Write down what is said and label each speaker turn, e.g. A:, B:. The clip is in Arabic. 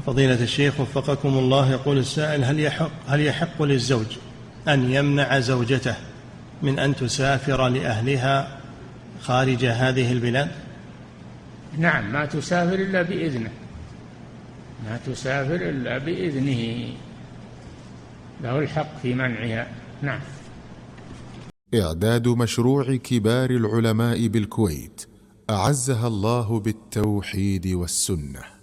A: فضيلة الشيخ وفقكم الله، يقول السائل: هل يحق للزوج أن يمنع زوجته من أن تسافر لأهلها خارج هذه البلاد؟
B: نعم، ما تسافر إلا بإذنه، ما تسافر إلا بإذنه، له الحق في منعها. نعم.
C: إعداد مشروع كبار العلماء بالكويت أعزها الله بالتوحيد والسنة.